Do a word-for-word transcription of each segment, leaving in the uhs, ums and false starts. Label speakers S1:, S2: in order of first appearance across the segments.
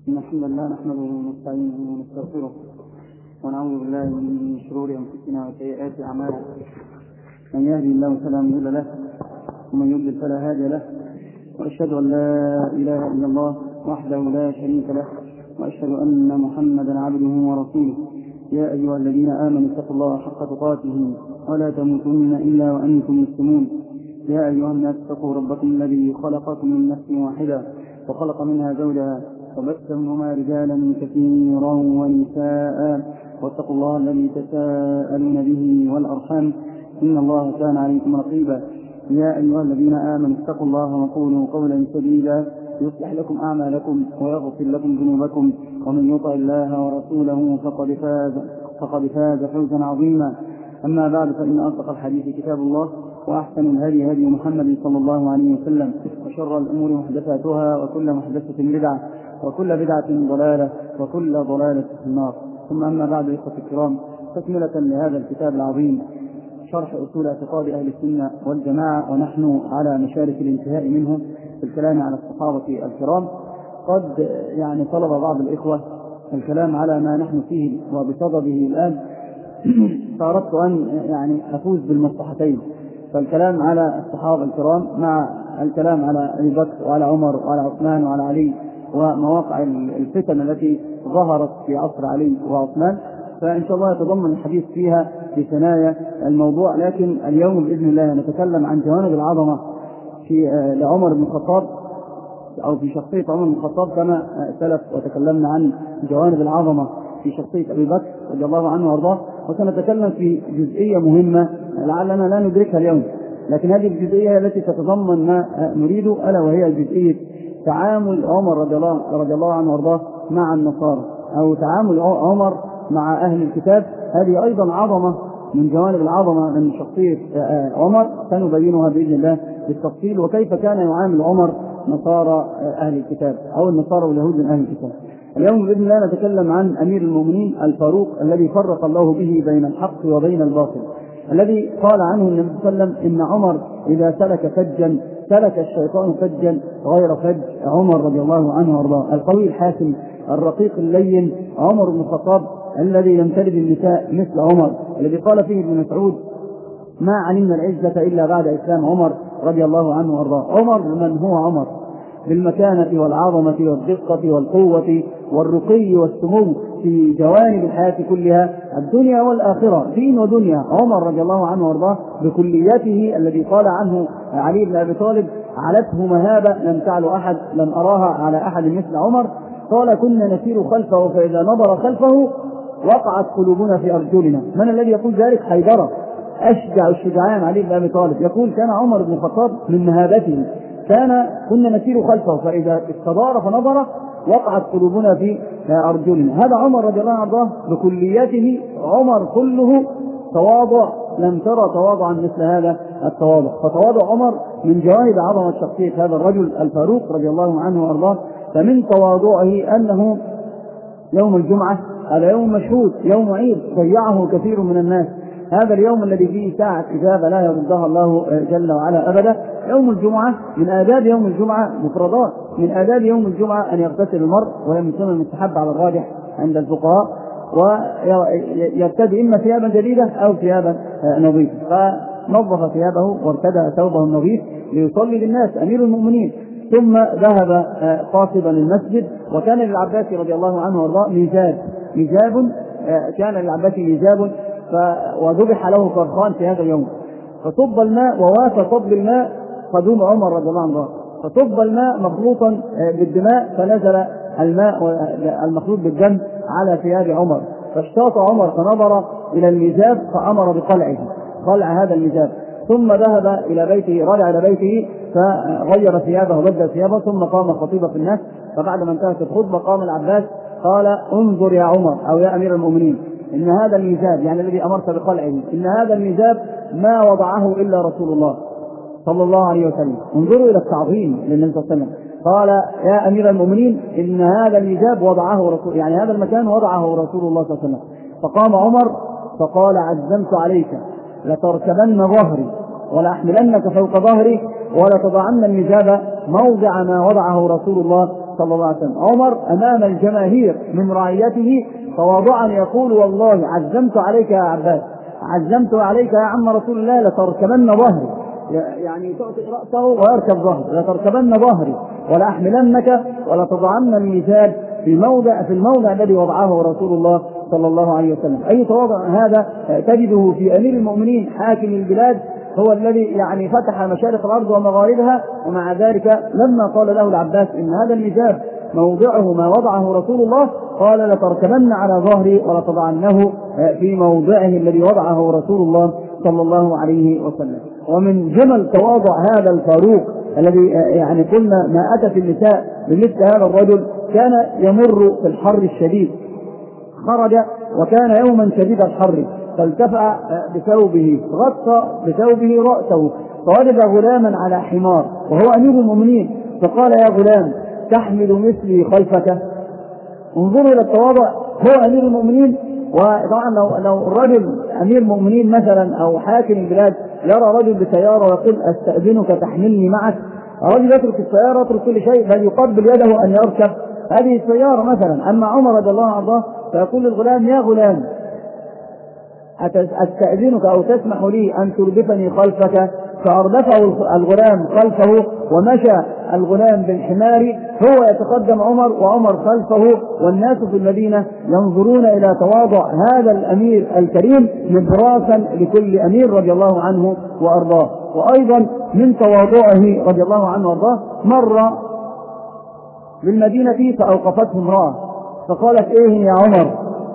S1: إن الحمد لله نحمده ونستعينه ونستغفره ونعوذ بالله من شرور أنفسنا وسيئات أعمالنا. من يهدي الله فلا مضل له ومن يضلل فلا هادي له، وأشهد أن لا إله إلا الله وحده لا شريك له، وأشهد أن محمدا عبده ورسوله. يا أيها الذين آمنوا اتقوا الله حق تقاته ولا تموتن إلا وأنتم مسلمون. يا أيها الناس اتقوا ربكم الذي خلقكم من نفس واحدة وخلق منها زوجها وبث منهما رجالا كثيرا ونساء، واتقوا الله الذي تساءلون به والأرحام إن الله كان عليكم رقيبا. يا أيها الذين آمنوا اتقوا الله وقولوا قولا سديدا يصلح لكم أعمالكم ويغفر لكم ذنوبكم، ومن يطع الله ورسوله فقد فاز فقد فاز فوزا عظيما. أما بعد، فإن أصدق الحديث كتاب الله، وأحسن الهدي هدي محمد صلى الله عليه وسلم، وشر الأمور محدثاتها، وكل محدثة بدعة، وكل بدعة ضلالة، وكل ضلالة في النار. ثم أما بعد، إخوة الكرام، تكملة لهذا الكتاب العظيم شرح أصول اعتقاد أهل السنة والجماعة، ونحن على مشارف الانتهاء منه في الكلام على الصحابة الكرام. قد يعني طلب بعض الإخوة الكلام على ما نحن فيه وبصدده الآن، فأردت أن يعني أفوز بالمصلحتين، فالكلام على الصحابة الكرام مع الكلام على أبي بكر وعلى عمر وعلى عثمان وعلى علي، ومواقع الفتن التي ظهرت في عصر علي وعثمان، فإن شاء الله يتضمن الحديث فيها في ثنايا الموضوع. لكن اليوم بإذن الله نتكلم عن جوانب العظمة في لعمر بن الخطاب، أو في شخصية عمر بن الخطاب كما سلف، وتكلمنا عن جوانب العظمة في شخصية أبي بكر رضي الله عنه وارضاه. وسنتكلم في جزئية مهمة لعلنا لا ندركها اليوم، لكن هذه الجزئية التي تتضمن ما نريده، ألا وهي جزئية تعامل عمر رضي الله, رضي الله عنه وارضاه مع النصارى، أو تعامل عمر مع أهل الكتاب. هذه أيضا عظمة من جوانب العظمة من شخصية عمر، سنبينها بإذن الله بالتفصيل، وكيف كان يعامل عمر نصارى أهل الكتاب أو النصارى واليهود من أهل الكتاب. اليوم بإذن الله نتكلم عن أمير المؤمنين الفاروق، الذي فرق الله به بين الحق وبين الباطل، الذي قال عنه النبي صلى الله عليه وسلم إن عمر إذا سلك فجا سلك الشيطان فجا غير فج عمر رضي الله عنه وارضاه. القوي الحاسم الرقيق اللين عمر بن الخطاب، الذي يمتلئ بالنساء مثل عمر، الذي قال فيه ابن مسعود ما علمنا العزة إلا بعد إسلام عمر رضي الله عنه وارضاه. عمر من هو عمر؟ بالمكانة والعظمة والدقة والقوة والرقي والسمو في جوانب الحياة كلها، الدنيا والآخرة، دين ودنيا. عمر رضي الله عنه وارضاه بكليته، الذي قال عنه علي بن أبي طالب علته مهابة لم تعل أحد لم أراها على أحد مثل عمر. قال كنا نسير خلفه فإذا نظر خلفه وقعت قلوبنا في أرجلنا. من الذي يقول ذلك؟ حيدرة، أشجع الشجعان علي بن أبي طالب، يقول كان عمر بن الخطاب من مهابته، كان كنا نسير خلفه فإذا استدار فنظر وقعت قلوبنا في أرجلنا. هذا عمر رضي الله عنه بكليته. عمر كله تواضع، لم ترى تواضعا مثل هذا التواضع. فتواضع عمر من جوانب عظمة شخصية هذا الرجل الفاروق رضي الله عنه وارضاه. فمن تواضعه أنه يوم الجمعة، هذا يوم مشهود، يوم عيد ضيعه كثير من الناس. هذا اليوم الذي فيه ساعة إجابة لا يردها الله جل وعلا أبدا، يوم الجمعة. من آداب يوم الجمعة مفردات، من آداب يوم الجمعة أن يغتسل المرء، وهي من سنن المستحب على الراجح عند الفقهاء، ويرتدي إما ثيابا جديدة أو ثيابا نظيفة. فنظف ثيابه وارتدى ثوبه النظيف ليصلي للناس أمير المؤمنين. ثم ذهب قاصدا المسجد، وكان للعباس رضي الله عنه وارضاه ميزاب ميزاب كان للعباس ميزاب، وذبح له فرخان في هذا اليوم، فصب الماء ووافى صب الماء قدوم عمر رضي الله عنه، فصب الماء مخلوطا بالدماء، فنزل الماء المخلوط بالدم على ثياب عمر، فاشتاط عمر فنظر إلى الميزاب فأمر بقلعه، قلع هذا الميزاب. ثم ذهب إلى بيته، رجع إلى بيته فغير ثيابه وبدل ثيابه، ثم قام خطيبا في الناس. فبعد ما انتهت الخطبة قام العباس قال انظر يا عمر أو يا أمير المؤمنين، إن هذا الميزاب، يعني الذي أمرت بقلعه، إن هذا الميزاب ما وضعه إلا رسول الله صلى الله عليه وسلم. انظروا إلى التعظيم للنبي صلى الله عليه وسلم. قال يا أمير المؤمنين إن هذا الميزاب وضعه رسول، يعني هذا المكان وضعه رسول الله صلى الله عليه وسلم. فقام عمر فقال عزمت عليك لتركبن ظهري ولأحملنك فوق ظهري ولتضعن الميزاب موضع ما وضعه رسول الله صلى الله عليه وسلم. عمر أمام الجماهير من رعيته تواضعا يقول: والله عزمت عليك يا عباس، عزمت عليك يا عم رسول الله لتركبن ظهري، يعني تعطي رأسه ويركب ظهري، لتركبن ظهري ولأحملنك ولتضعن الميزان في موضع في الموضع الذي وضعه رسول الله صلى الله عليه وسلم. أي تواضع هذا تجده في أمير المؤمنين حاكم البلاد، هو الذي يعني فتح مشارق الأرض ومغاربها، ومع ذلك لما قال له العباس إن هذا الميزان موضعه ما وضعه رسول الله، قال: لتركبن على ظهري ولتضعنه في موضعه الذي وضعه رسول الله صلى الله عليه وسلم. ومن جمل تواضع هذا الفاروق الذي يعني قلنا ما أتت النساء بمثل هذا الرجل، كان يمر في الحر الشديد، خرج وكان يوما شديد الحر، فالتفع بثوبه، غطى بثوبه رأسه، فوجد غلاما على حمار وهو أمير المؤمنين، فقال: يا غلام تحمل مثلي خلفك؟ انظروا إلى التواضع، هو أمير المؤمنين. وطبعا لو لو الرجل أمير المؤمنين مثلا أو حاكم البلاد يرى رجل بسيارة ويقول: أستأذنك تحملني معك، الرجل يترك السيارة يترك كل شيء بل يقبل يده أن يركب هذه السيارة مثلا. أما عمر رضي الله عنه فيقول للغلام: يا غلام أستأذنك أو تسمح لي أن تردفني خلفك؟ فأردفه الغلام خلفه، ومشى الغلام بالحمار، هو يتقدم عمر وعمر خلفه، والناس في المدينة ينظرون إلى تواضع هذا الأمير الكريم مدراسا لكل أمير رضي الله عنه وأرضاه. وأيضا من تواضعه رضي الله عنه وأرضاه، مر بالمدينة فأوقفته امرأة فقالت: إيه يا عمر،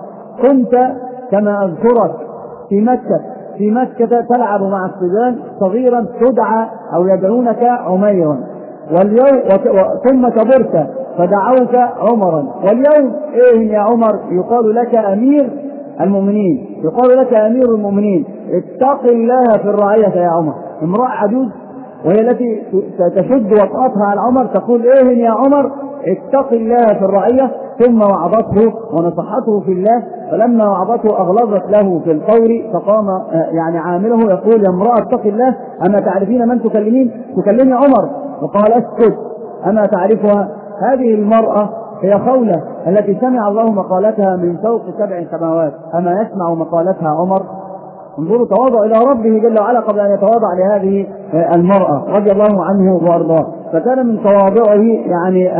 S1: كنت كما أذكرك في مكة في مكة تلعب مع الصبيان صغيرا تدعى أو يدعونك عميرا، واليوم ثم كبرت فدعوك عمرا، واليوم إيه يا عمر يقال لك أمير المؤمنين، يقال لك أمير المؤمنين، اتق الله في الرعية يا عمر. امرأة عجوز وهي التي تشد وطأتها على عمر تقول: إيه يا عمر اتق الله في الرعية. ثم وعظته ونصحته في الله، فلما وعظته أغلظت له في القول، فقام يعني عامله يقول: يا امرأة اتق الله، أما تعرفين من تكلمين؟ تكلمي عمر. وقال: اسكت، أما تعرفها؟ هذه المرأة هي خولة التي سمع الله مقالتها من فوق سبع سماوات، أما يسمع مقالتها عمر؟ انظروا تواضع إلى ربه جل وعلا قبل أن يتواضع لهذه المرأة رضي الله عنه وأرضاه. فكان من تواضعه يعني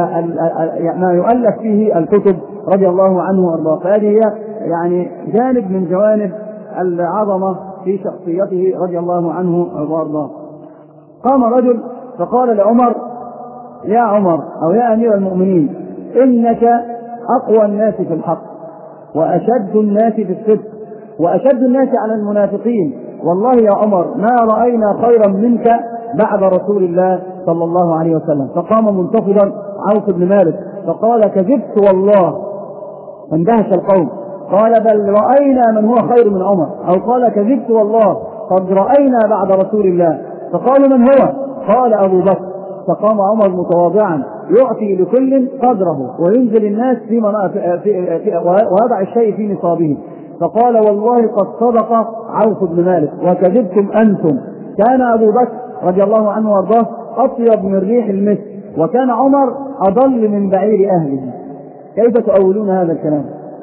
S1: ما يؤلف فيه الكتب رضي الله عنه وأرضاه. فهذه هي يعني جانب من جوانب العظمة في شخصيته رضي الله عنه وأرضاه. قام رجل فقال لعمر: يا عمر أو يا أمير المؤمنين، إنك أقوى الناس في الحق وأشد الناس في الصدق وأشد الناس على المنافقين، والله يا عمر ما رأينا خيرا منك بعد رسول الله صلى الله عليه وسلم. فقام منتفضا عوف بن مالك فقال: كذبت والله. فاندهش القوم، قال: بل رأينا من هو خير من عمر، أو قال: كذبت والله قد رأينا بعد رسول الله. فقالوا: من هو؟ قال: أبو بكر. فقام عمر متواضعا يعطي لكل قدره وينزل الناس في في في ويضع الشيء في نصابه. فقال: والله قد صدق عوف بن مالك وكذبتم أنتم. كان أبو بكر رضي الله عنه وارضاه أطيب من ريح المسك، وكان عمر أضل من بعير أهله. كيف تؤولون هذا الكلام؟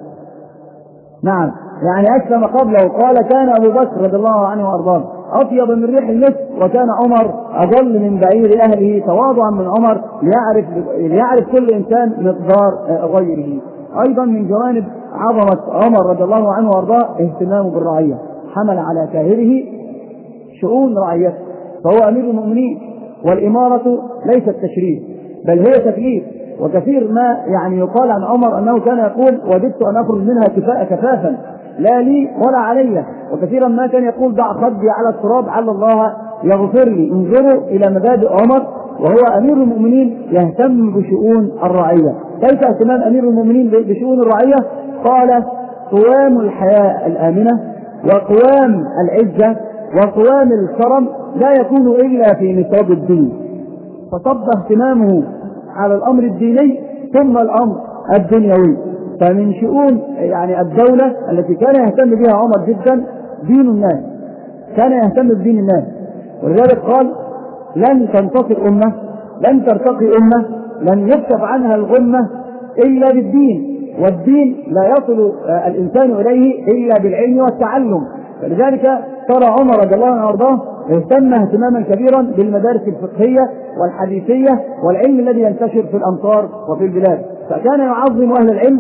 S1: نعم، يعني أسلم قبله، قال: كان أبو بكر رضي الله عنه وارضاه أطيب من ريح المسك، وكان عمر أضل من بعير أهله، تواضعا من عمر ليعرف, ليعرف كل إنسان مقدار غيره. أيضا من جوانب عظمة عمر رضي الله عنه وارضاه اهتمامه بالرعية، حمل على كاهله شؤون رعيته، فهو أمير المؤمنين، والإمارة ليست تشريف بل هي تكليف. وكثير ما يعني يقال عن عمر أنه كان يقول: وددت أن أخرج منها كفاء كفافا لا لي ولا علي. وكثيرا ما كان يقول: ضع خدي على التراب على الله يغفر لي. انظروا إلى مبادئ عمر وهو أمير المؤمنين يهتم بشؤون الرعية. كيف اهتمام أمير المؤمنين بشؤون الرعية؟ قال: قوام الحياة الآمنة وقوام العزة وقوام الكرم لا يكون إلا في نصاب الدين. فصب اهتمامه على الأمر الديني ثم الأمر الدنيوي. فمن شؤون يعني الدولة التي كان يهتم بها عمر جدا دين الناس، كان يهتم بدين الناس. ولذلك قال: لن تنتصر أمة، لن ترتقي أمة لن يكشف عنها الغمة إلا بالدين، والدين لا يصل الإنسان إليه إلا بالعلم والتعلم. فلذلك ترى عمر رضي الله عنه وارضاه اهتم اهتماما كبيرا بالمدارس الفقهية والحديثية والعلم الذي ينتشر في الأمصار وفي البلاد، فكان يعظم أهل العلم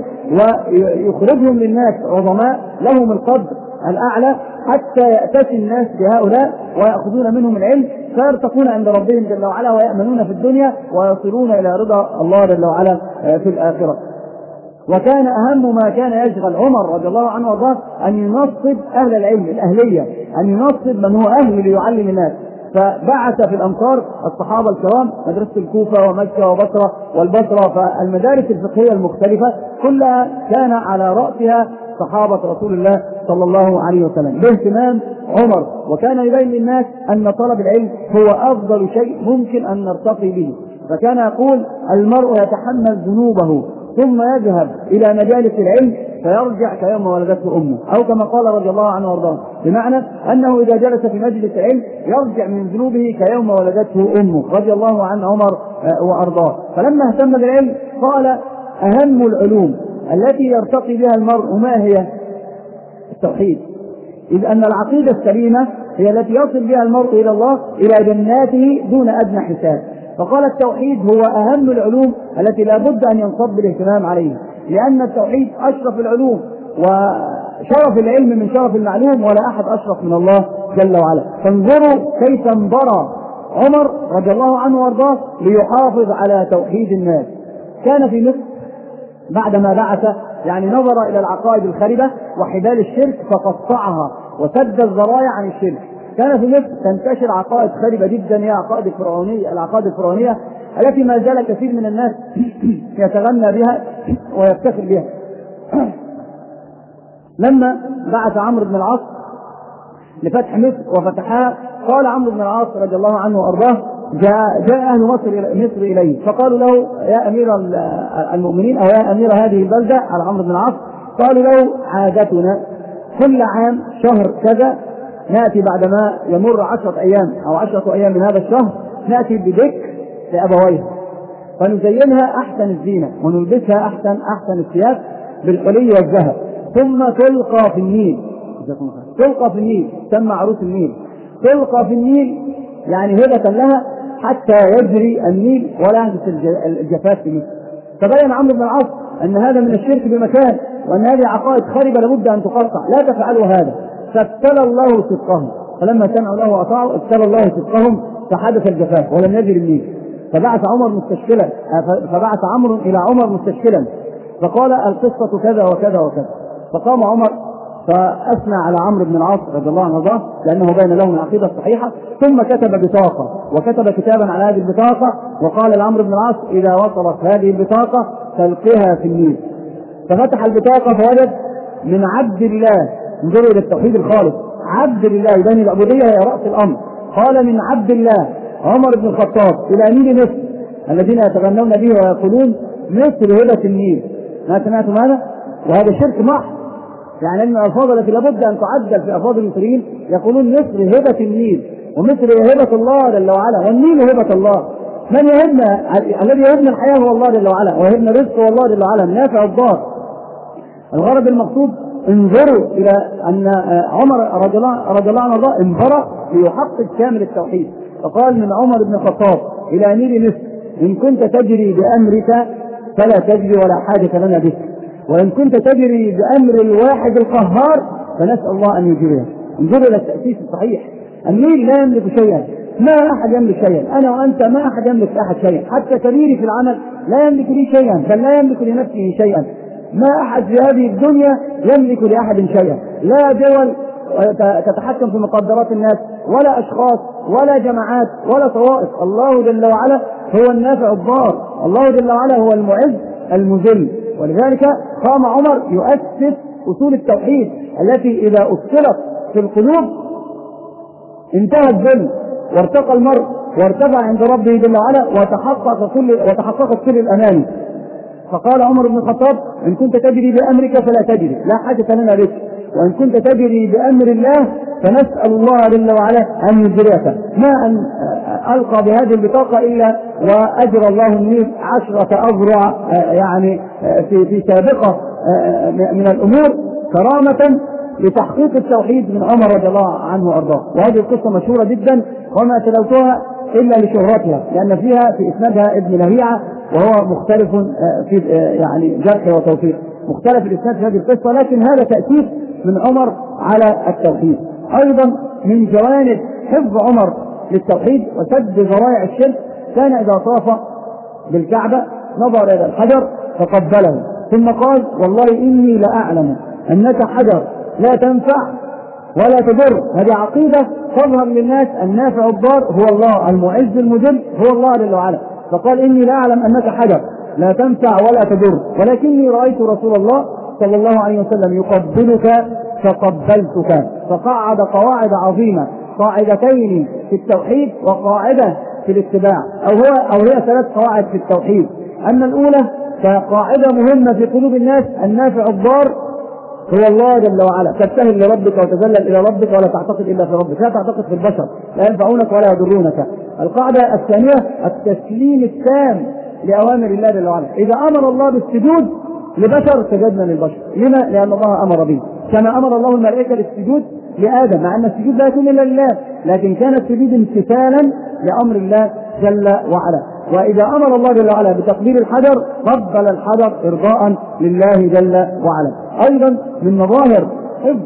S1: ويخرجهم للناس عظماء لهم القدر الأعلى حتى يأتي الناس بهؤلاء ويأخذون منهم العلم فيرتقون عند ربهم جل وعلا ويأمنون في الدنيا ويصلون إلى رضا الله جل وعلا في الآخرة. وكان أهم ما كان يشغل عمر رضي الله عنه وارضاه أن ينصب أهل العلم الأهلية، أن ينصب من هو أهل ليعلم الناس. فبعث في الأمصار الصحابة الكرام مدرسة الكوفة ومكة وبصرة والبصرة، فالمدارس الفقهية المختلفة كلها كان على رأسها صحابة رسول الله صلى الله عليه وسلم باهتمام عمر. وكان يبين للناس أن طلب العلم هو أفضل شيء ممكن أن نرتقي به، فكان يقول المرء يتحمل ذنوبه ثم يذهب إلى مجالس العلم فيرجع كيوم ولدته أمه، أو كما قال رضي الله عنه وارضاه، بمعنى أنه إذا جلس في مجلس العلم يرجع من ذنوبه كيوم ولدته أمه رضي الله عن عمر وأرضاه. فلما اهتم بالعلم قال أهم العلوم التي يرتقي بها المرء ما هي؟ التوحيد، إذ أن العقيدة السليمة هي التي يصل بها المرء إلى الله إلى جناته دون أدنى حساب. فقال التوحيد هو أهم العلوم التي لا بد أن ينصب الاهتمام عليها، لأن التوحيد أشرف العلوم وشرف العلم من شرف المعلوم، ولا أحد أشرف من الله جل وعلا. فانظروا كيف انبرى عمر رضي الله عنه وارضاه ليحافظ على توحيد الناس. كان في مصر بعدما بعث يعني نظر إلى العقائد الخربة وحبال الشرك فقطعها وسد الذرائع عن الشرك. كان في مصر تنتشر عقائد خربة جدا هي عقائد الفرعونية، العقائد الفرعونية التي ما زال كثير من الناس يتغنى بها ويفتخر بها. لما بعث عمرو بن العاص لفتح مصر وفتحها قال عمرو بن العاص رضي الله عنه وارضاه جاء, جاء أهل مصر مصر إليه فقالوا له يا أمير المؤمنين أو يا أمير هذه البلدة على عمرو بن العاص، قالوا له عادتنا كل عام شهر كذا نأتي بعدما يمر عشرة أيام أو عشرة أيام من هذا الشهر نأتي بذكر لأبويها فنزينها أحسن الزينة ونلبسها أحسن أحسن الثياب بالحلي والذهب ثم تلقى في النيل. تلقى في النيل تسمى عروس النيل. تلقى في النيل يعني هبة لها حتى يجري النيل ولا يحدث الجفاف في مصر. فبين عمرو بن العاص أن هذا من الشرك بمكان وأن هذه عقائد خربة لابد أن تقطع، لا تفعلوا هذا. فابتلى الله صدقهم، فلما سمعوا له وأطاعوا ابتلى الله صدقهم فحدث الجفاف ولم يجري النيل. فبعث عمر مستشكلا فبعث عمرو إلى عمر مستشكلا فقال القصة كذا وكذا وكذا. فقام عمر فأثنى على عمرو بن العاص رضي الله عنه وارضاه لأنه بين له العقيدة الصحيحة، ثم كتب بطاقة وكتب كتابا على هذه البطاقة وقال لعمرو بن العاص إذا وصلت هذه البطاقة تلقها في النيل. ففتح البطاقة فوجد من عبد الله، انظروا إلى التوحيد الخالص، عبد الله يبني العبودية هي رأس الأمر. قال من عبد الله عمر بن الخطاب إلى نيل مصر الذين يتغنون به ويقولون مصر هبة النيل. ما سمعتم هذا؟ وهذا شرك محض، يعني أن الألفاظ التي لابد أن تعدل في ألفاظ المصريين يقولون مصر هبة النيل ومصر هبة الله جل وعلا والنيل هبة الله. من يهبنا؟ الذي يهبنا الحياة هو الله جل وعلا ويهبنا الرزق هو الله جل وعلا النافع الضار. الغرض المقصود انظروا إلى أن عمر رضي الله عنه وارضاه انبرى ليحقق كامل التوحيد. فقال من عمر بن الخطاب إلى نيل مصر إن كنت تجري بأمرك فلا تجري ولا حاجة لنا بك، وإن كنت تجري بأمر الواحد القهار فنسأل الله أن يجريها. انظروا إلى التأسيس الصحيح. النيل لا يملك شيئا، ما أحد يملك شيئا، أنا وأنت ما أحد يملك أحد شيئا، حتى كبيري في العمل لا يملك لي شيئا بل لا يملك لنفسه شيئا. ما أحد في هذه الدنيا يملك لأحد شيئا، لا دول تتحكم في مقدرات الناس ولا أشخاص ولا جماعات ولا طوائف. الله جل وعلا هو النافع الضار، الله جل وعلا هو المعز المذل. ولذلك قام عمر يؤسس أصول التوحيد التي إذا أصلت في القلوب انتهى الذل وارتقى المرء وارتفع عند ربه جل وعلا وتحقق كل وتحققت كل الأماني. فقال عمر بن الخطاب إن كنت تجري بأمرك فلا تجري لا حاجة لنا بك، وإن كنت تجري بأمر الله فنسأل الله جل وعلا أن يجريك، ما أن ألقى بهذه البطاقة إلا وأجرى الله مني عشرة أذرع يعني في في سابقة من الأمور كرامة لتحقيق التوحيد من عمر رضي الله عنه وأرضاه. وهذه القصة مشهورة جدا وما تلوتها إلا لشهرتها، لأن فيها في إسنادها ابن لهيعة وهو مختلف في يعني جرح وتوفيق، مختلف الإسناد في هذه القصة، لكن هذا تأكيد من عمر على التوحيد. أيضا من جوانب حفظ عمر للتوحيد وسد ذرائع الشرك، كان إذا طاف بالكعبة نظر إلى الحجر فقبله ثم قال: والله إني لأعلم أنك حجر لا تنفع ولا تضر. هذه عقيدة تظهر للناس، النافع الضار هو الله، المعز المذل هو الله جل وعلا. فقال: إني لا أعلم أنك حجر لا تنفع ولا تضر، ولكني رأيت رسول الله صلى الله عليه وسلم يقبلك فقبلتك. فقعد قواعد عظيمة، قاعدتين في التوحيد وقاعدة في الاتباع، أو هو أو هي ثلاث قواعد في التوحيد. أن الأولى كقاعدة مهمة في قلوب الناس: النافع الضار هو الله جل وعلا، تبتهل لربك وتذلل إلى ربك ولا تعتقد إلا في ربك، لا تعتقد في البشر، لا ينفعونك ولا يضرونك. القاعدة الثانية التسليم التام لأوامر الله جل وعلا. إذا أمر الله بالسجود لبشر سجدنا للبشر، لما؟ لأن الله أمر به، كما أمر الله الملائكة بالسجود لآدم، مع أن السجود لا يكون إلا لله، لكن كان السجود امتثالا لأمر الله جل وعلا. وإذا أمر الله جل وعلا بتقبيل الحجر قبل الحجر إرضاء لله جل وعلا. أيضا من مظاهر حفظ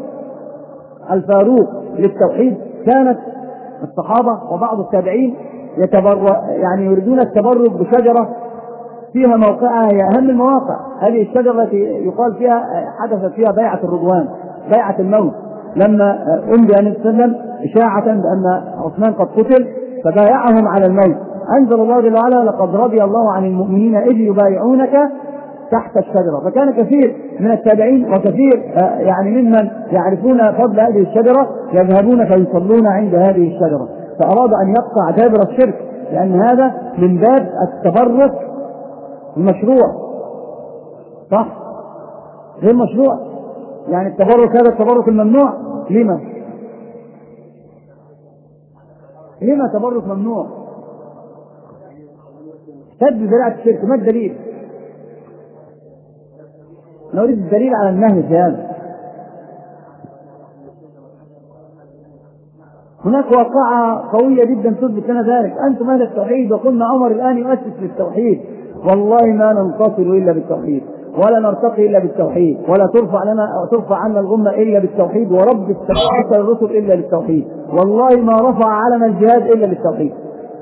S1: الفاروق للتوحيد كانت الصحابة وبعض التابعين يتبرع يعني يريدون التبرك بشجرة فيها موقعها هي أهم المواقع. هذه الشجرة التي يقال فيها حدثت فيها بيعة الرضوان، بيعة الموت، لما أنبئ النبي صلى الله عليه وسلم إشاعة بأن عثمان قد قتل فبايعهم على الموت. أنزل الله جل وعلا: لقد رضي الله عن المؤمنين إذ يبايعونك تحت الشجرة. فكان كثير من التابعين وكثير يعني ممن يعرفون فضل هذه الشجرة يذهبون فيصلون عند هذه الشجرة، فأراد أن يقطع دابر الشرك، لأن هذا من باب التبرك المشروع، صح؟ غير مشروع، يعني التبرك هذا التبرك الممنوع. لما؟ لما تبرك ممنوع؟ سد ذريعة الشرك. ما الدليل؟ نريد الدليل على النهي في هذا. هناك واقعة قوية جدا تثبت لنا ذلك. أنتم أهل التوحيد، وقلنا عمر الآن يؤسس للتوحيد، والله ما ننتصر إلا بالتوحيد، ولا نرتقي إلا بالتوحيد، ولا ترفع لنا ترفع عنا الغمة إلا بالتوحيد، ورب السماوات والرسل إلا بالتوحيد، والله ما رفع علم الجهاد إلا بالتوحيد.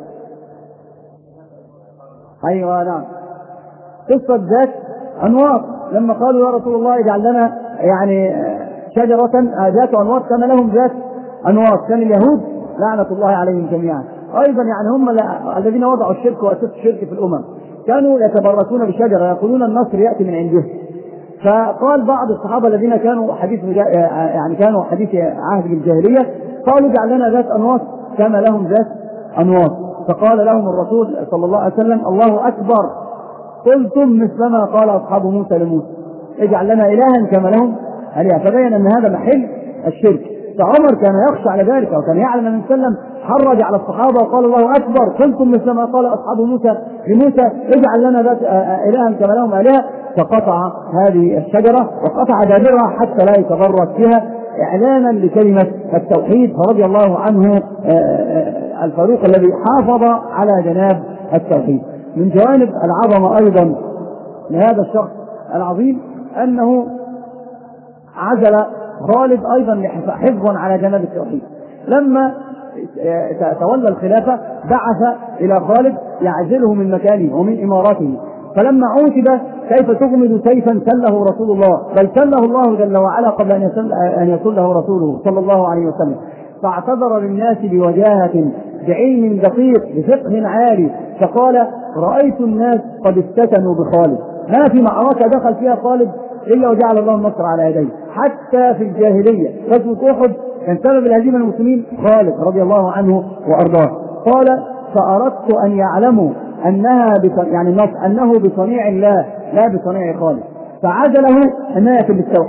S1: أيوة نعم. قصة ذات أنواط لما قالوا: يا رسول الله اجعل لنا يعني شجرة ذات أنواط كما لهم ذات أنواط. كان اليهود لعنة الله عليهم جميعا أيضا يعني هم الذين وضعوا الشرك وأسسوا الشرك في الأمم، كانوا يتبركون بشجرة يقولون النصر يأتي من عنده. فقال بعض الصحابة الذين كانوا حديث يعني كانوا حديث عهد بالجاهلية قالوا: اجعل لنا ذات أنواط كما لهم ذات أنواط. فقال لهم الرسول صلى الله عليه وسلم: الله أكبر، قلتم مثلما قال أصحاب موسى لموسى، اجعل لنا إلها كما لهم آلهة. فبين أن هذا محل الشرك. فعمر كان يخشى على ذلك، وكان يعلم أن وسلم حرج على الصحابة وقال: الله أكبر، قلتم مثلما قال أصحاب موسى لموسى، اجعل لنا ذات إلها كما لهم آلهة. فقطع هذه الشجرة وقطع دابرها حتى لا يتبرك بها، إعلانا لكلمة التوحيد. فرضي الله عنه الفاروق الذي حافظ على جناب التوحيد. من جوانب العظمة أيضا لهذا الشخص العظيم أنه عزل خالد أيضا حفظا على جناب التوحيد. لما تولى الخلافة بعث إلى خالد يعزله من مكانه ومن إمارته. فلما عوتب: كيف تغمد سيفا سله رسول الله؟ بل سله الله جل وعلا قبل أن يسله رسوله صلى الله عليه وسلم. فاعتذر للناس بوجاهة، بعلم دقيق، بفقه عالي، فقال: رأيت الناس قد استتنوا بخالد، ما في معركة دخل فيها خالد إلا وجعل الله النصر على يديه. حتى في الجاهلية غزوة أحد كان سبب الهزيمة المسلمين خالد رضي الله عنه وأرضاه. قال: فأردت أن يعلموا أنها يعني النصر أنه بصنيع الله لا بصنيع خالد، فعزله حماية بالتوحيد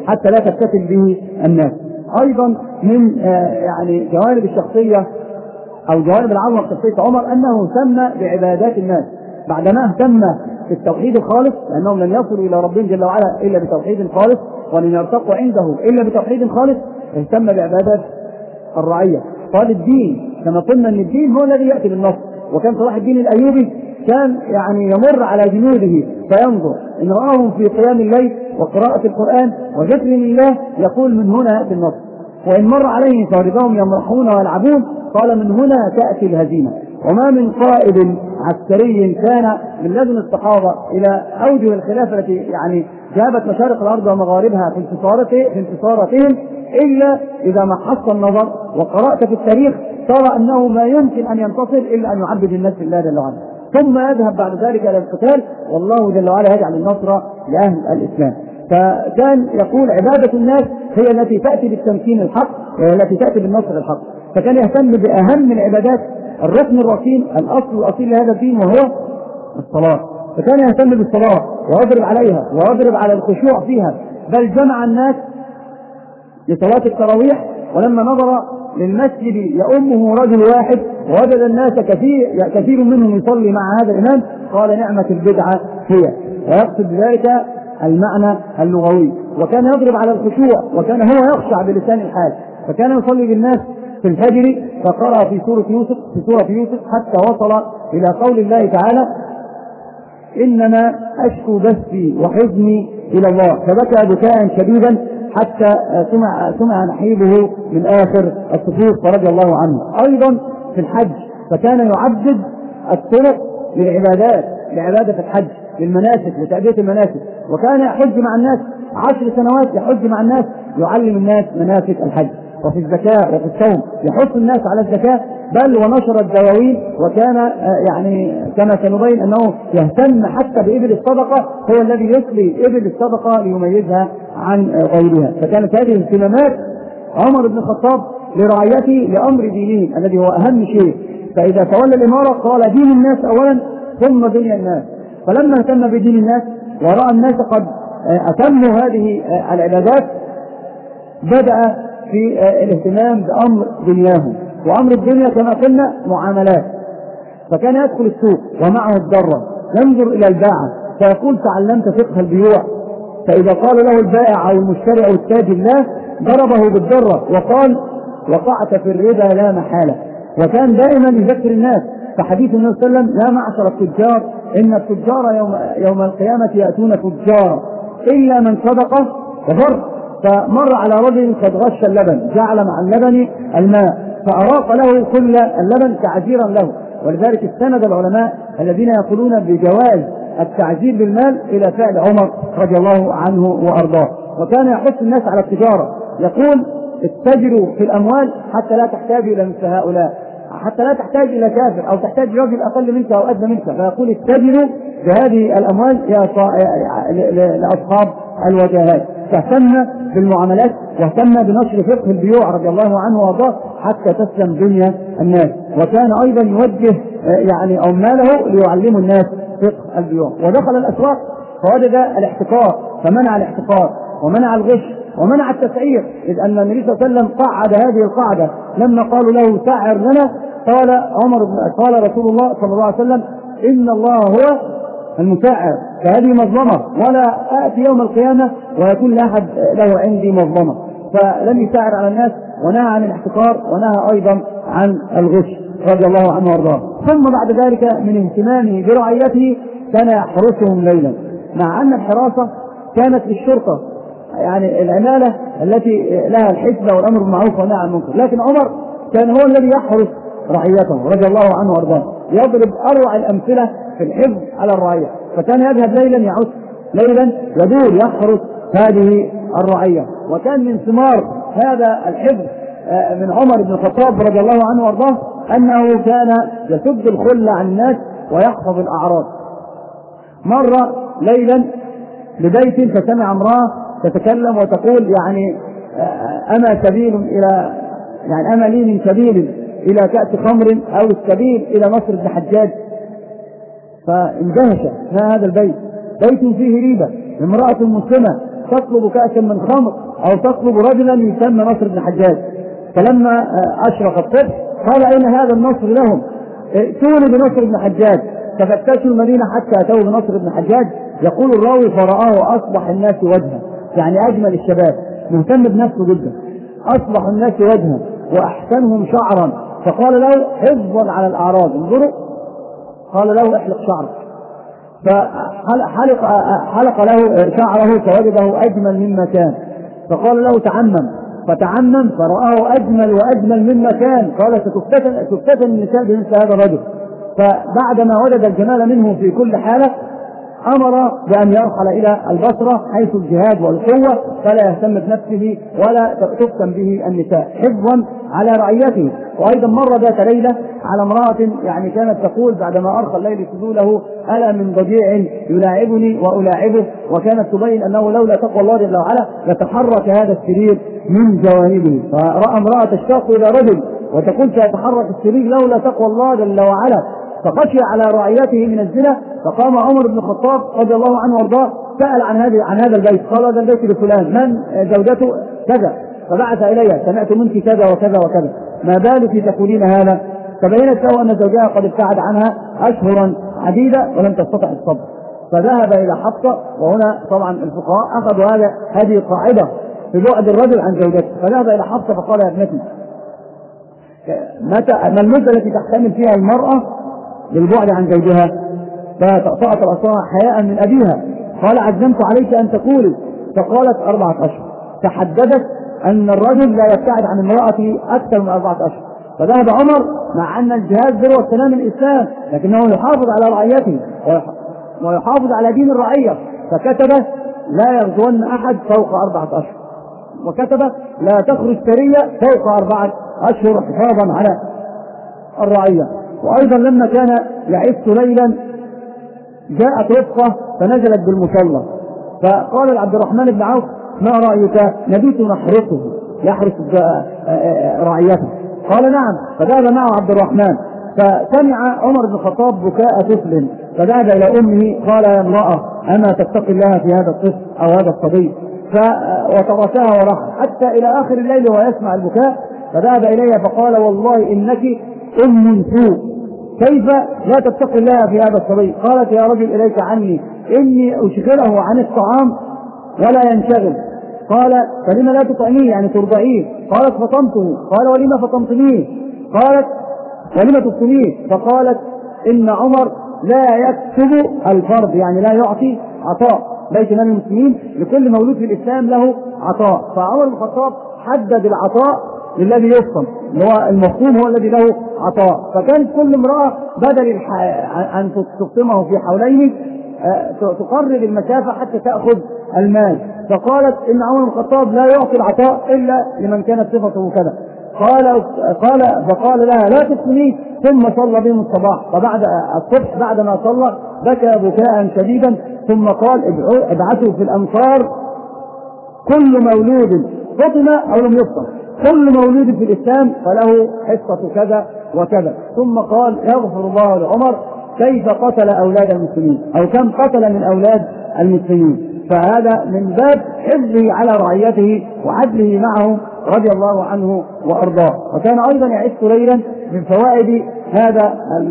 S1: حتى لا تفتتن به الناس. أيضا من يعني جوانب الشخصية أو جوانب العظمة في شخصية عمر أنه اهتم بعبادات الناس بعدما اهتم بالتوحيد الخالص، لأنهم لن يصلوا إلى ربهم جل وعلا إلا بتوحيد خالص، ولن يرتقوا عنده إلا بتوحيد خالص. اهتم بعبادات الرعية. قال الدين كما قلنا أن الدين هو الذي يأتي بالنصر، وكان صلاح الدين الأيوبي كان يعني يمر على جنوده فينظر إن رآهم في قيام الليل وقراءة القرآن وذكر الله يقول من هنا يأتي النصر، وإن مر عليهم فوجدهم يمرحون ويلعبون قال من هنا تأتي الهزيمة. وما من قائد عسكري كان من لدن الصحابة إلى أوجه الخلافة التي يعني جابت مشارق الأرض ومغاربها في انتصاراتهم في انتصاراتهم إلا إذا ما حصل النظر وقرأت في التاريخ ترى أنه ما يمكن أن ينتصر إلا أن يعبد الناس بالله جل وعلا، ثم يذهب بعد ذلك إلى القتال والله جل وعلا يجعل النصر لأهل الإسلام. فكان يقول عبادة الناس هي التي تأتي بالتمكين الحق وهي التي تأتي بالنصر الحق. فكان يهتم بأهم العبادات، الركن الركين الأصل الأصيل لهذا الدين وهو الصلاة، فكان يهتم بالصلاة ويضرب عليها ويضرب على الخشوع فيها، بل جمع الناس لصلاة التراويح. ولما نظر للمسجد يؤمه رجل واحد ووجد الناس كثير كثير منهم يصلي مع هذا الإمام قال نعمة البدعة هي، ويقصد بذلك المعنى اللغوي. وكان يضرب على الخشوع وكان هو يخشع بلسان الحال، فكان يصلي بالناس في الفجر فقرأ في سورة يوسف في سورة يوسف حتى وصل إلى قول الله تعالى إنما أشكو بثي وحزني إلى الله، فبكى بكاء شديدا حتى سمع سمع نحيبه من آخر الصفوف فرضي الله عنه. أيضا في الحج فكان يعدد الطرق للعبادات، لعبادة الحج، للمناسك، لتأدية المناسك، وكان يحج مع الناس عشر سنوات يحج مع الناس يعلم الناس مناسك الحج. وفي الزكاة وفي الصوم يحث الناس على الزكاة، بل ونشر الدواوين، وكان يعني كما سنبين أنه يهتم حتى بإبل الصدقة، هو الذي يصلي إبل الصدقة ليميزها عن غيرها. فكانت هذه اهتمامات عمر بن الخطاب لرعيته لأمر دينه الذي هو أهم شيء. فإذا تولى الإمارة قال دين الناس أولا ثم دنيا الناس. فلما اهتم بدين الناس ورأى الناس قد أتموا هذه العبادات بدأ في الاهتمام بأمر دنياهم. وأمر الدنيا كما قلنا معاملات، فكان يدخل السوق ومعه الضرة ينظر إلى الباعة فيقول تعلمت فقه البيوع، فإذا قال له البائع أو المشتري أو التاجر لا ضربه بالضرة وقال وقعت في الربا لا محالة. وكان دائما يذكر الناس فحديث النبي صلى الله عليه وسلم لا معشر التجار إن التجار يوم, يوم القيامة يأتون تجارا إلا من صدقه وبر. فمر على رجل قد غش اللبن جعل مع اللبن الماء فأراق له كل اللبن تعزيرا له. ولذلك استند العلماء الذين يقولون بجواز التعزير بالمال إلى فعل عمر رضي الله عنه وأرضاه. وكان يحث الناس على التجارة، يقول اتجروا في الأموال حتى لا تحتاجوا إلى مثل هؤلاء، حتى لا تحتاج إلى كافر أو تحتاج رجل أقل منك أو أدنى منك، فيقول اتجروا بهذه الأموال لأصحاب الوجهات. فاهتم بالمعاملات واهتم بنشر فقه البيوع رضي الله عنه وارضاه حتى تسلم دنيا الناس. وكان ايضا يوجه يعني عماله ليعلموا الناس فقه البيوع. ودخل الاسواق فوجد الاحتكار فمنع الاحتكار ومنع الغش ومنع التسعير، اذ ان النبي صلى الله عليه وسلم قعد هذه القاعده لما قالوا له سعر لنا قال عمر قال رسول الله صلى الله عليه وسلم ان الله هو المسعر، فهذه مظلمة ولا آتي يوم القيامة ويكون لأحد له عندي مظلمة. فلم يسعر على الناس ونهى عن الاحتكار ونهى أيضا عن الغش رضي الله عنه وارضاه. ثم بعد ذلك من اهتمامه برعيته كان يحرسهم ليلا، مع أن الحراسة كانت للشرطة يعني العمالة التي لها الحسبة والأمر بالمعروف والنهي عن المنكر، لكن عمر كان هو الذي يحرس رعيته رضي الله عنه وارضاه، يضرب أروع الأمثلة في الحفظ على الرعية. فكان يذهب ليلا يعس ليلا يدور يحرس هذه الرعية. وكان من ثمار هذا الحفظ من عمر بن الخطاب رضي الله عنه وارضاه أنه كان يسد الخل عن الناس ويحفظ الأعراض. مر ليلا لبيت فسمع امرأة تتكلم وتقول يعني أما سبيل إلى يعني أما لي من سبيل إلى كأس خمر أو السبيل إلى نصر بن حجاج. فاندهش ما هذا البيت، بيت فيه ريبة، امرأة مسلمة تطلب كأسا من خمر أو تطلب رجلا يسمى نصر بن حجاج. فلما أشرق الصبح قال أين هذا النصر لهم؟ ائتوني بنصر بن حجاج. ففتشوا المدينة حتى أتوا بنصر بن حجاج. يقول الراوي فرآه أصبح الناس وجها، يعني أجمل الشباب، مهتم بنفسه جدا، أصبح الناس وجها وأحسنهم شعرا. فقال له حفظا على الأعراض، انظروا، قال له احلق شعرك. فحلق حلق له شعره فوجده أجمل مما كان. فقال له تعمم، فتعمم فرآه أجمل وأجمل مما كان. قال ستفتتن تفتتن النساء بمثل هذا الرجل. فبعدما وجد الجمال منه في كل حالة أمر بأن يرحل إلى البصرة حيث الجهاد والقوة، فلا يهتم بنفسه ولا تفتن به النساء، حفظا على رعيته. وأيضا مر ذات ليلة على امرأة يعني كانت تقول بعدما أرخى الليل سدوله ألا من ضجيع يلاعبني وألاعبه، وكانت تبين أنه لولا تقوى الله جل وعلا لتحرك هذا السرير من جوانبه. فرأى امرأة تشتاق إلى رجل وتقول سيتحرك السرير لولا تقوى الله جل وعلا، فخشي على رعيته من الزنا. فقام عمر بن الخطاب رضي الله عنه وارضاه سأل عن هذه عن هذا البيت، قال هذا البيت لفلان، من زوجته كذا، فبعث إليها سمعت منك كذا وكذا وكذا، ما بالك تقولين هذا؟ فبينت له أن زوجها قد ابتعد عنها أشهرا عديدة ولم تستطع الصبر. فذهب إلى حفصة، وهنا طبعا الفقهاء أخذوا هذا هذه قاعدة في بعد الرجل عن زوجته. فذهب إلى حفصة فقال يا ابنتي متى ما المدة التي تحتمل فيها المرأة للبعد عن زوجها؟ فطأطأت رأسها حياء من أبيها. قال عزمت عليك أن تقولي. فقالت أربعة أشهر. تحددت أن الرجل لا يبتعد عن امرأته أكثر من أربعة أشهر. فذهب عمر مع أن الجهاد ذروة سلام الإسلام، لكنه يحافظ على رعيته ويحافظ على دين الرعية، فكتب لا يغزون أحد فوق أربعة أشهر، وكتب لا تخرج سرية فوق أربعة أشهر حفاظا على الرعية. وأيضا لما كان يعس ليلا جاءت رفقة فنزلت بالمصلى، فقال لعبد الرحمن بن عوف ما رأيك؟ نبيت نحرسه يحرس رعيته. قال نعم. فذهب معه عبد الرحمن فسمع عمر بن الخطاب بكاء طفل، فذهب إلى أمه قال يا امرأة أما تتقي الله في هذا الطفل أو هذا الصبي؟ وتركها وراح حتى إلى آخر الليل وهو يسمع البكاء. فذهب إليها فقال والله إنك أم سوء، كيف لا تتقي الله في هذا الصبي؟ قالت يا رجل إليك عني، إني أشغله عن الطعام ولا ينشغل. قال فلما لا تطعميه يعني ترضعيه؟ قالت فطمته. قال ولما فطمتنيه؟ قالت ولما تفطميه؟ فقالت إن عمر لا يكتب الفرض، يعني لا يعطي عطاء. بيت مال المسلمين لكل مولود في الإسلام له عطاء، فعمر بن الخطاب حدد العطاء للذي يفطم، اللي هو المفطوم هو الذي له عطاء. فكانت كل امرأة بدل الح... أن تفطمه في حولين تقرب المسافة حتى تأخذ المال. فقالت إن عمر بن الخطاب لا يعطي العطاء إلا لمن كانت صفته كذا. قال قال فقال لها لا تفطميه، ثم صلى بهم الصباح. فبعد الصبح بعدما صلى بكى بكاء شديدا، ثم قال ابعثوا في الأمصار كل مولود فطم أو لم يفطم، كل مولود في الإسلام فله حصة كذا وكذا. ثم قال يغفر الله لعمر كيف قتل أولاد المسلمين أو كم قتل من أولاد المسلمين. فهذا من باب حفظه على رعيته وعدله معهم رضي الله عنه وأرضاه. وكان أيضا يعس ليلا. من فوائد هذا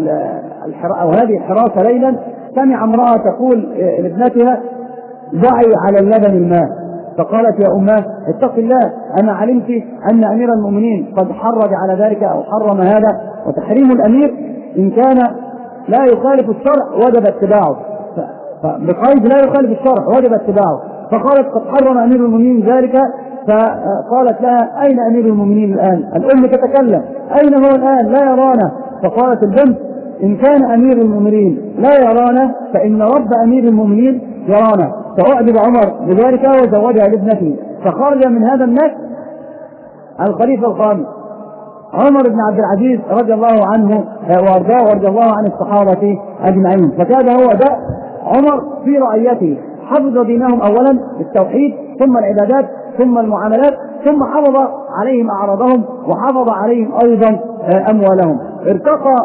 S1: أو هذه الحراسة ليلا سمع امرأة تقول لابنتها ضعي على اللبن الماء، فقالت يا أماه اتق الله، أنا علمت أن أمير المؤمنين قد حرج على ذلك أو حرم هذا، وتحريم الأمير إن كان لا يخالف الشرع وجب اتباعه، بقيد لا يخالف الشرع وجب اتباعه. فقالت قد حرم أمير المؤمنين ذلك. فقالت لها أين أمير المؤمنين الآن؟ الأم تتكلم أين هو الآن؟ لا يرانا. فقالت البنت إن كان أمير المؤمنين لا يرانا فإن رب أمير المؤمنين يرانا. فأعجب عمر بذلك وزوجها لابنته. فخرج من هذا الناس الخليفة الخامس عمر بن عبد العزيز رضي الله عنه وارضاه ورضي الله عن الصحابة أجمعين. فكان هو ده عمر في رعيته، حفظ دينهم أولا بالتوحيد ثم العبادات ثم المعاملات، ثم حفظ عليهم أعراضهم وحفظ عليهم أيضا أموالهم. ارتقى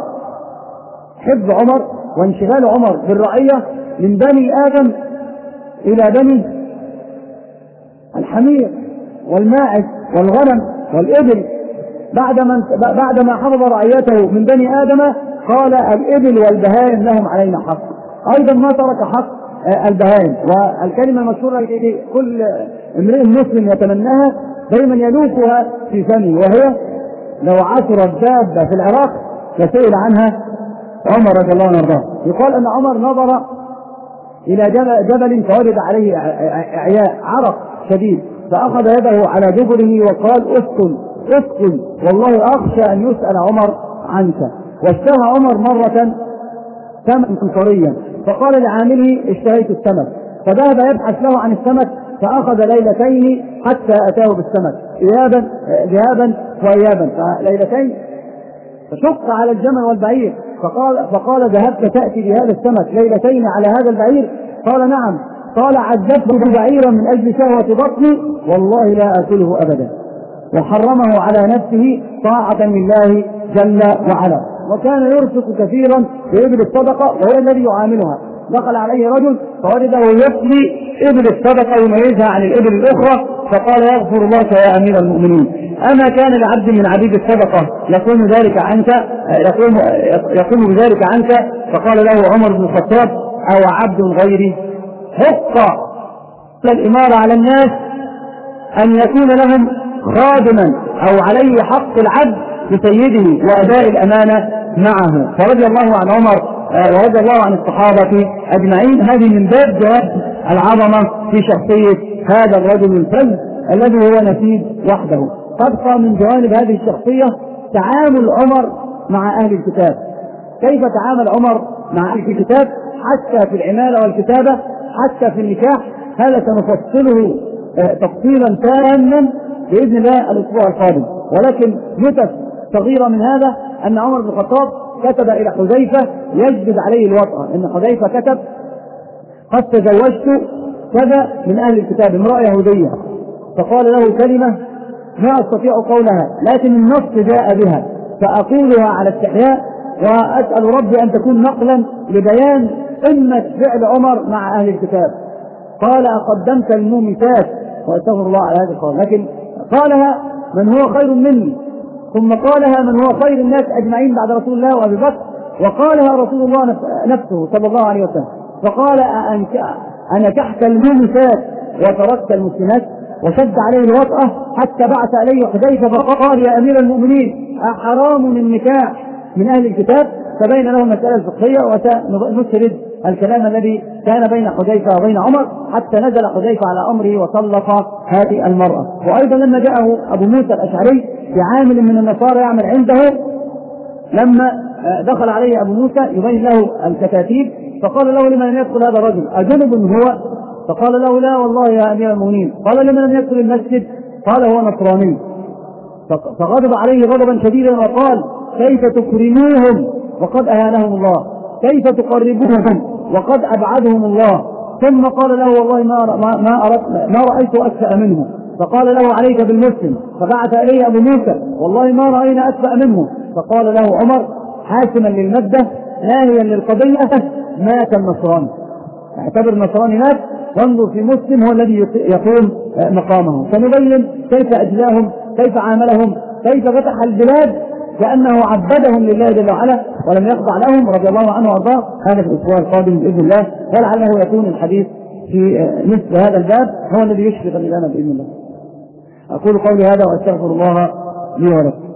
S1: حفظ عمر وانشغال عمر بالرعية من بني آدم إلى بني الحمير والماعز والغنم والإبل بعدما بعدما حفظ رعيته من بني آدم قال الإبل والبهائم لهم علينا حق. أيضا ما ترك حق البهائم، والكلمة المشهورة التي كل امرئ مسلم يتمناها دائما يلوكها في فمه، وهي لو عثرت دابة في العراق لسئل عنها عمر رضي الله عنه وارضاه. يقال أن عمر نظر إلى جبل فوجد عليه إعياء عرق شديد، فأخذ يده على دبره وقال اسكن اسكن والله أخشى أن يسأل عمر عنك. واشتهى عمر مرة سمكا طريا فقال لعامله اشتهيت السمك، فذهب يبحث له عن السمك فأخذ ليلتين حتى أتاه بالسمك ذهابا ذهابا وإيابا، فليلتين فشق على الجمل والبعير فقال فقال ذهبت تأتي بهذا السمك ليلتين على هذا البعير؟ قال نعم. قال عذبته بعيرا من أجل شهوة بطني والله لا آكله أبدا، وحرمه على نفسه طاعة لله جل وعلا. وكان يرفق كثيرا بإبل الصدقة وهو الذي يعاملها. دخل عليه رجل فوجده يفلي إبل الصدقة ويميزها عن الإبل الأخرى فقال يغفر الله يا أمير المؤمنين، أما كان لعبد من عبيد الصدقة يقوم ذلك عنك يقوم, يقوم بذلك عنك؟ فقال له عمر بن الخطاب أو عبد غيري حق الإمارة على الناس أن يكون لهم خادما أو عليه حق العبد لسيده وأداء الأمانة معه. فرضي الله عن عمر ورضي الله عن الصحابة أجمعين. هذه من باب جواب العظمة في شخصية هذا الرجل الفذ الذي هو نسيب وحده. تبقى من جوانب هذه الشخصية تعامل عمر مع أهل الكتاب. كيف تعامل عمر مع أهل الكتاب حتى في العمالة والكتابة حتى في النكاح؟ هذا سنفصله تفصيلا تاما بإذن الله الأسبوع القادم. ولكن نكت صغيرة من هذا أن عمر بن الخطاب كتب إلى حذيفة يجدد عليه الوطأ، إن حذيفة كتب قد تزوجت كذا من أهل الكتاب امرأة يهودية، فقال له كلمة ما أستطيع قولها لكن النص جاء بها فأقولها على استحياء وأسأل ربي أن تكون نقلا لبيان قمة فعل عمر مع أهل الكتاب. قال أقدمت المومسات وأستغفر الله على هذا القول، لكن قالها من هو خير مني، ثم قالها من هو خير الناس أجمعين بعد رسول الله وأبي بكر، وقالها رسول الله نفسه صلى الله عليه وسلم. فقال أنكحت المومسات وتركت المسلمات، وشد عليه الوطأة حتى بعث عليه حذيفة فقال يا أمير المؤمنين أحرام النكاح من أهل الكتاب؟ فبين له المسألة الفقهية وسنسرد الكلام الذي كان بين حذيفة وبين عمر حتى نزل حذيفة على أمره وطلق هذه المرأة. وأيضا لما جاءه أبو موسى الأشعري بعامل من النصارى يعمل عنده، لما دخل عليه أبو موسى يبين له الكتاتيب فقال له لمن لم يدخل هذا الرجل أجنب هو؟ فقال له لا والله يا أمير المؤمنين. قال لمن لم يدخل المسجد؟ قال هو نصراني. فغضب عليه غضبا شديدا وقال كيف تكرموهم وقد أهانهم الله، كيف تقربوهم وقد أبعدهم الله. ثم قال له والله ما ما ما, ما رأيت أكفأ منه. فقال له عليك بالمسلم، فبعث إليه أبو موسى والله ما رأينا أكفأ منه. فقال له عمر حاسما للمادة ناهيا للقضية مات النصراني، اعتبر النصراني مات وانظر في مسلم هو الذي يقوم مقامه. فنبين كيف أجلاهم، كيف عاملهم، كيف فتح البلاد كأنه عبدهم لله جل وعلا ولم يخضع لهم رضي الله عنه وارضاه. هذا في الأسبوع القادم بإذن الله، ولعله يكون الحديث في مثل هذا الباب هو الذي يشفق لنا بإذن الله. أقول قولي هذا وأستغفر الله لي ولكم.